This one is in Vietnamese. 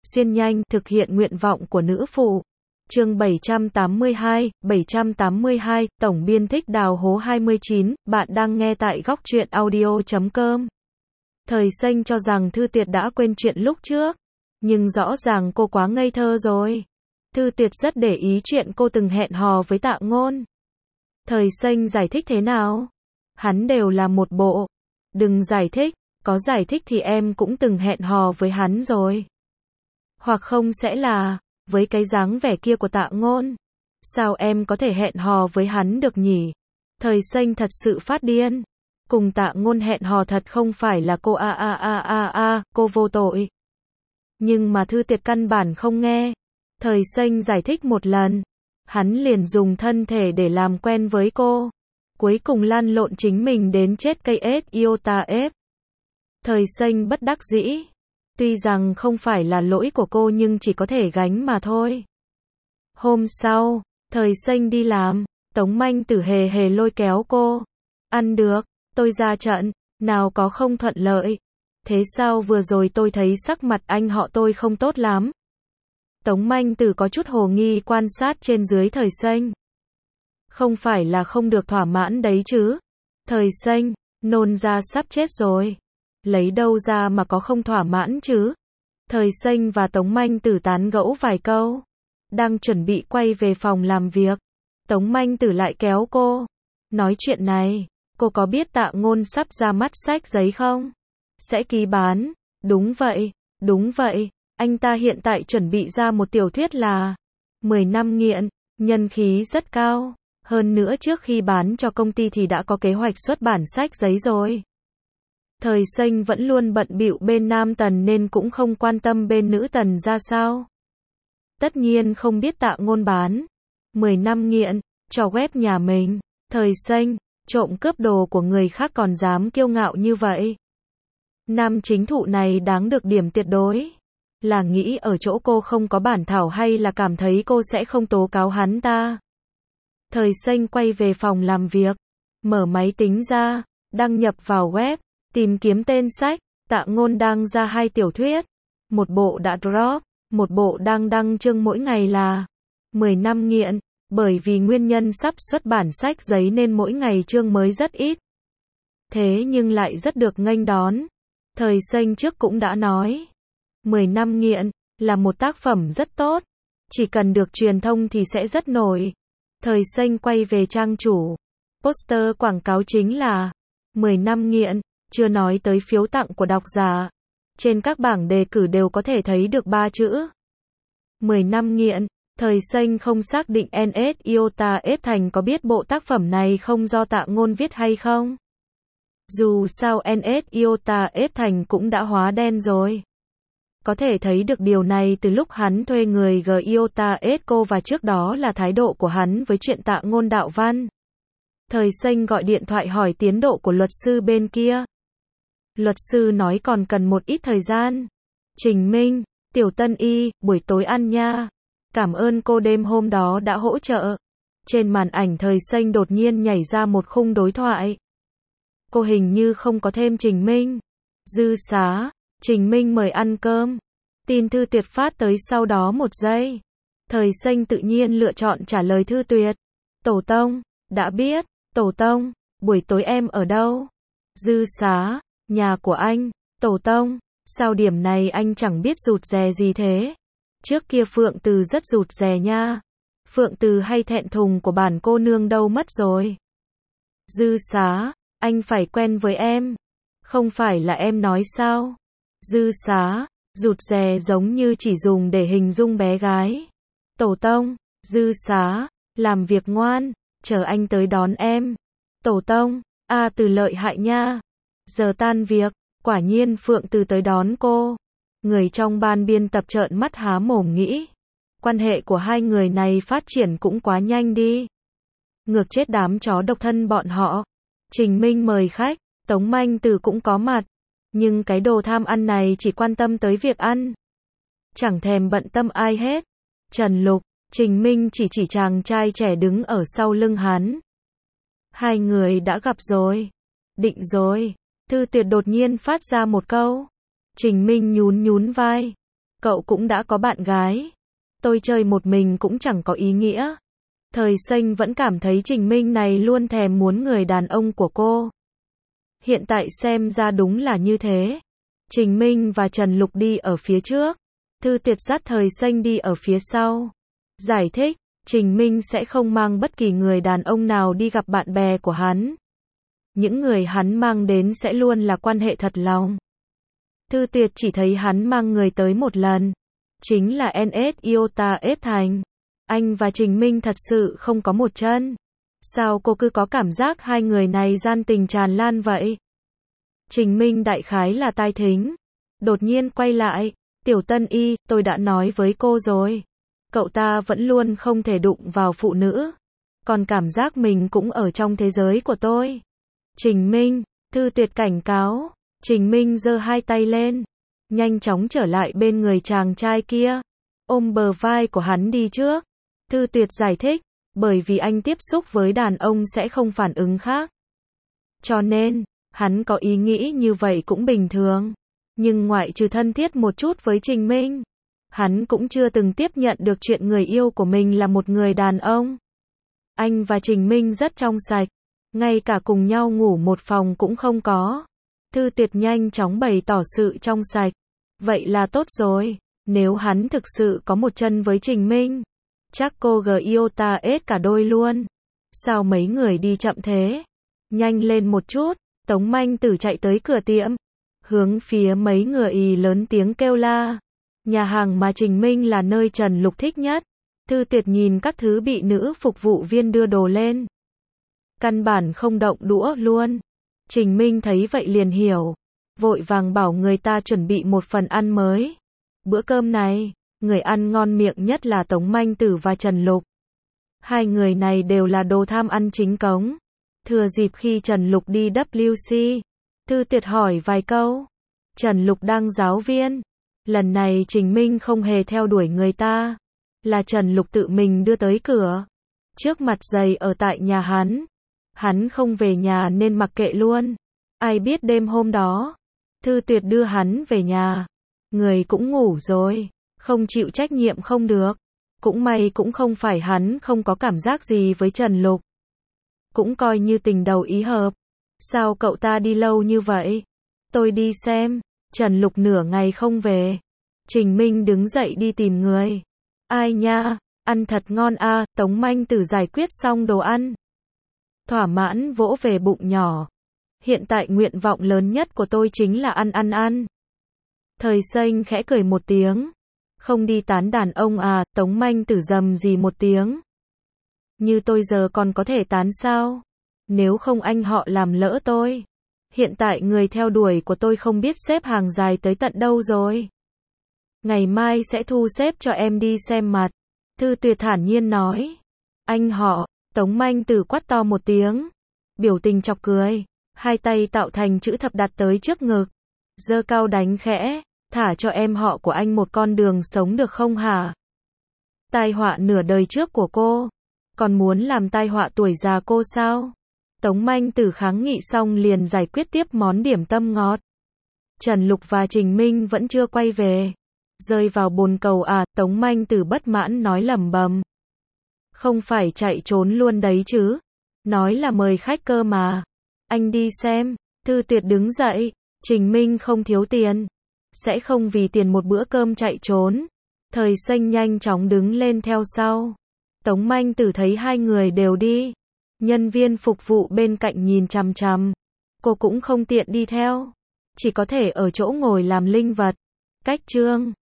xuyên nhanh, thực hiện nguyện vọng của nữ phụ. Chương 782, tổng biên thích đào hố 29, bạn đang nghe tại góc truyện audio.com. Thời Xanh cho rằng Thư Tuyệt đã quên chuyện lúc trước, nhưng rõ ràng cô quá ngây thơ rồi. Thư Tuyệt rất để ý chuyện cô từng hẹn hò với Tạ Ngôn. Thời Xanh giải thích thế nào? Hắn đều là một bộ. Đừng giải thích, có giải thích thì em cũng từng hẹn hò với hắn rồi. Hoặc không sẽ là, với cái dáng vẻ kia của Tạ Ngôn, sao em có thể hẹn hò với hắn được nhỉ? Thời Xanh thật sự phát điên. Cùng Tạ Ngôn hẹn hò thật không phải là cô cô vô tội. Nhưng mà Thư Tuyệt căn bản không nghe. Thời Xanh giải thích một lần, hắn liền dùng thân thể để làm quen với cô. Cuối cùng lăn lộn chính mình đến chết cây ết iota ép. Thời Xanh bất đắc dĩ. Tuy rằng không phải là lỗi của cô nhưng chỉ có thể gánh mà thôi. Hôm sau, Thời Xanh đi làm, Tống Manh Tử hề hề lôi kéo cô. Ăn được, tôi ra trận, nào có không thuận lợi. Thế sao vừa rồi tôi thấy sắc mặt anh họ tôi không tốt lắm. Tống Manh Tử có chút hồ nghi quan sát trên dưới Thời Xanh. Không phải là không được thỏa mãn đấy chứ. Thời Xanh, nôn ra sắp chết rồi. Lấy đâu ra mà có không thỏa mãn chứ. Thời Xanh và Tống Manh Tử tán gẫu vài câu. Đang chuẩn bị quay về phòng làm việc. Tống Manh Tử lại kéo cô. Nói chuyện này, cô có biết Tạ Ngôn sắp ra mắt sách giấy không? Sẽ ký bán. Đúng vậy. Anh ta hiện tại chuẩn bị ra một tiểu thuyết là 10 năm nghiện, nhân khí rất cao. Hơn nữa trước khi bán cho công ty thì đã có kế hoạch xuất bản sách giấy rồi. Thời Xanh vẫn luôn bận bịu bên nam tần nên cũng không quan tâm bên nữ tần ra sao. Tất nhiên không biết Tạ Ngôn bán 10 năm nghiện cho web nhà mình. Thời Xanh, trộm cướp đồ của người khác còn dám kiêu ngạo như vậy. Nam chính thụ này đáng được điểm tuyệt đối. Là nghĩ ở chỗ cô không có bản thảo hay là cảm thấy cô sẽ không tố cáo hắn ta? Thời Xanh quay về phòng làm việc, mở máy tính ra, đăng nhập vào web, tìm kiếm tên sách. Tạ Ngôn đang ra 2 tiểu thuyết, một bộ đã drop, một bộ đang đăng chương mỗi ngày là 10 năm nghiện, bởi vì nguyên nhân sắp xuất bản sách giấy nên mỗi ngày chương mới rất ít. Thế nhưng lại rất được nghênh đón. Thời Xanh trước cũng đã nói, 10 năm nghiện là một tác phẩm rất tốt, chỉ cần được truyền thông thì sẽ rất nổi. Thời Xanh quay về trang chủ, poster quảng cáo chính là 10 năm nghiện, chưa nói tới phiếu tặng của độc giả. Trên các bảng đề cử đều có thể thấy được 3 chữ 10 năm nghiện. Thời Xanh không xác định NS Iota F Thành có biết bộ tác phẩm này không do Tạ Ngôn viết hay không. Dù sao NS Iota F Thành cũng đã hóa đen rồi. Có thể thấy được điều này từ lúc hắn thuê người G Iota Esco và trước đó là thái độ của hắn với chuyện Tạ Ngôn đạo văn. Thời Xanh gọi điện thoại hỏi tiến độ của luật sư bên kia. Luật sư nói còn cần một ít thời gian. Trình Minh, Tiểu Tân Y, buổi tối ăn nha. Cảm ơn cô đêm hôm đó đã hỗ trợ. Trên màn ảnh Thời Xanh đột nhiên nhảy ra một khung đối thoại. Cô hình như không có thêm Trình Minh. Dư xá, Trình Minh mời ăn cơm. Tin Thư Tuyệt phát tới sau đó 1 giây. Thời Xanh tự nhiên lựa chọn trả lời Thư Tuyệt. Tổ tông, đã biết. Tổ tông, buổi tối em ở đâu? Dư xá, nhà của anh. Tổ tông, sao điểm này anh chẳng biết rụt rè gì thế? Trước kia Phượng Từ rất rụt rè nha. Phượng Từ hay thẹn thùng của bản cô nương đâu mất rồi. Dư xá, anh phải quen với em. Không phải là em nói sao? Dư xá, rụt rè giống như chỉ dùng để hình dung bé gái. Tổ tông, dư xá, làm việc ngoan, chờ anh tới đón em. Tổ tông, Từ lợi hại nha. Giờ tan việc, quả nhiên Phượng Từ tới đón cô. Người trong ban biên tập trợn mắt há mồm nghĩ. Quan hệ của hai người này phát triển cũng quá nhanh đi. Ngược chết đám chó độc thân bọn họ. Trình Minh mời khách, Tống Manh Tử cũng có mặt. Nhưng cái đồ tham ăn này chỉ quan tâm tới việc ăn. Chẳng thèm bận tâm ai hết. Trần Lục, Trình Minh chỉ chàng trai trẻ đứng ở sau lưng hắn. Hai người đã gặp rồi. Định rồi. Thư Tuyệt đột nhiên phát ra một câu. Trình Minh nhún vai. Cậu cũng đã có bạn gái. Tôi chơi một mình cũng chẳng có ý nghĩa. Thời Xanh vẫn cảm thấy Trình Minh này luôn thèm muốn người đàn ông của cô. Hiện tại xem ra đúng là như thế. Trình Minh và Trần Lục đi ở phía trước. Thư Tuyệt dắt Thời Xanh đi ở phía sau. Giải thích, Trình Minh sẽ không mang bất kỳ người đàn ông nào đi gặp bạn bè của hắn. Những người hắn mang đến sẽ luôn là quan hệ thật lòng. Thư Tuyệt chỉ thấy hắn mang người tới một lần. Chính là NS Iota ép thành. Anh và Trình Minh thật sự không có một chân. Sao cô cứ có cảm giác hai người này gian tình tràn lan vậy? Trình Minh đại khái là tai thính. Đột nhiên quay lại. Tiểu Tân Y, tôi đã nói với cô rồi. Cậu ta vẫn luôn không thể đụng vào phụ nữ. Còn cảm giác mình cũng ở trong thế giới của tôi. Trình Minh, Thư Tuyệt cảnh cáo. Trình Minh giơ hai tay lên. Nhanh chóng trở lại bên người chàng trai kia. Ôm bờ vai của hắn đi trước. Thư Tuyệt giải thích. Bởi vì anh tiếp xúc với đàn ông sẽ không phản ứng khác. Cho nên, hắn có ý nghĩ như vậy cũng bình thường. Nhưng ngoại trừ thân thiết một chút với Trình Minh, hắn cũng chưa từng tiếp nhận được chuyện người yêu của mình là một người đàn ông. Anh và Trình Minh rất trong sạch. Ngay cả cùng nhau ngủ một phòng cũng không có. Thư Tuyệt nhanh chóng bày tỏ sự trong sạch. Vậy là tốt rồi. Nếu hắn thực sự có một chân với Trình Minh, chắc cô Giota ết cả đôi luôn. Sao mấy người đi chậm thế? Nhanh lên một chút. Tống Manh Tử chạy tới cửa tiệm. Hướng phía mấy người lớn tiếng kêu la. Nhà hàng mà Trình Minh là nơi Trần Lục thích nhất. Thư Tuyệt nhìn các thứ bị nữ phục vụ viên đưa đồ lên. Căn bản không động đũa luôn. Trình Minh thấy vậy liền hiểu. Vội vàng bảo người ta chuẩn bị một phần ăn mới. Bữa cơm này, người ăn ngon miệng nhất là Tống Manh Tử và Trần Lục. Hai người này đều là đồ tham ăn chính cống. Thừa dịp khi Trần Lục đi WC, Thư Tuyệt hỏi vài câu. Trần Lục đang giáo viên. Lần này Trình Minh không hề theo đuổi người ta. Là Trần Lục tự mình đưa tới cửa. Trước mặt giày ở tại nhà hắn. Hắn không về nhà nên mặc kệ luôn. Ai biết đêm hôm đó, Thư Tuyệt đưa hắn về nhà. Người cũng ngủ rồi. Không chịu trách nhiệm không được. Cũng may cũng không phải hắn không có cảm giác gì với Trần Lục. Cũng coi như tình đầu ý hợp. Sao cậu ta đi lâu như vậy? Tôi đi xem. Trần Lục nửa ngày không về. Trình Minh đứng dậy đi tìm người. Ai nha, ăn thật ngon a. Tống Manh Tử giải quyết xong đồ ăn. Thỏa mãn vỗ về bụng nhỏ. Hiện tại nguyện vọng lớn nhất của tôi chính là ăn. Thời Xanh khẽ cười một tiếng. Không đi tán đàn ông à? Tống Manh Tử rầm rì một tiếng. Như tôi giờ còn có thể tán sao? Nếu không anh họ làm lỡ tôi. Hiện tại người theo đuổi của tôi không biết xếp hàng dài tới tận đâu rồi. Ngày mai sẽ thu xếp cho em đi xem mặt. Thư Tuyệt thản nhiên nói. Anh họ, Tống Manh Tử quát to một tiếng. Biểu tình chọc cười. Hai tay tạo thành chữ thập đặt tới trước ngực. Giơ cao đánh khẽ. Thả cho em họ của anh một con đường sống được không hả? Tai họa nửa đời trước của cô. Còn muốn làm tai họa tuổi già cô sao? Tống Manh Tử kháng nghị xong liền giải quyết tiếp món điểm tâm ngọt. Trần Lục và Trình Minh vẫn chưa quay về. Rơi vào bồn cầu à? Tống Manh Tử bất mãn nói lẩm bẩm. Không phải chạy trốn luôn đấy chứ? Nói là mời khách cơ mà. Anh đi xem. Thư Tuyệt đứng dậy. Trình Minh không thiếu tiền. Sẽ không vì tiền một bữa cơm chạy trốn. Thời Xanh nhanh chóng đứng lên theo sau. Tống Manh Tử thấy hai người đều đi. Nhân viên phục vụ bên cạnh nhìn chằm chằm. Cô cũng không tiện đi theo. Chỉ có thể ở chỗ ngồi làm linh vật. Cách chương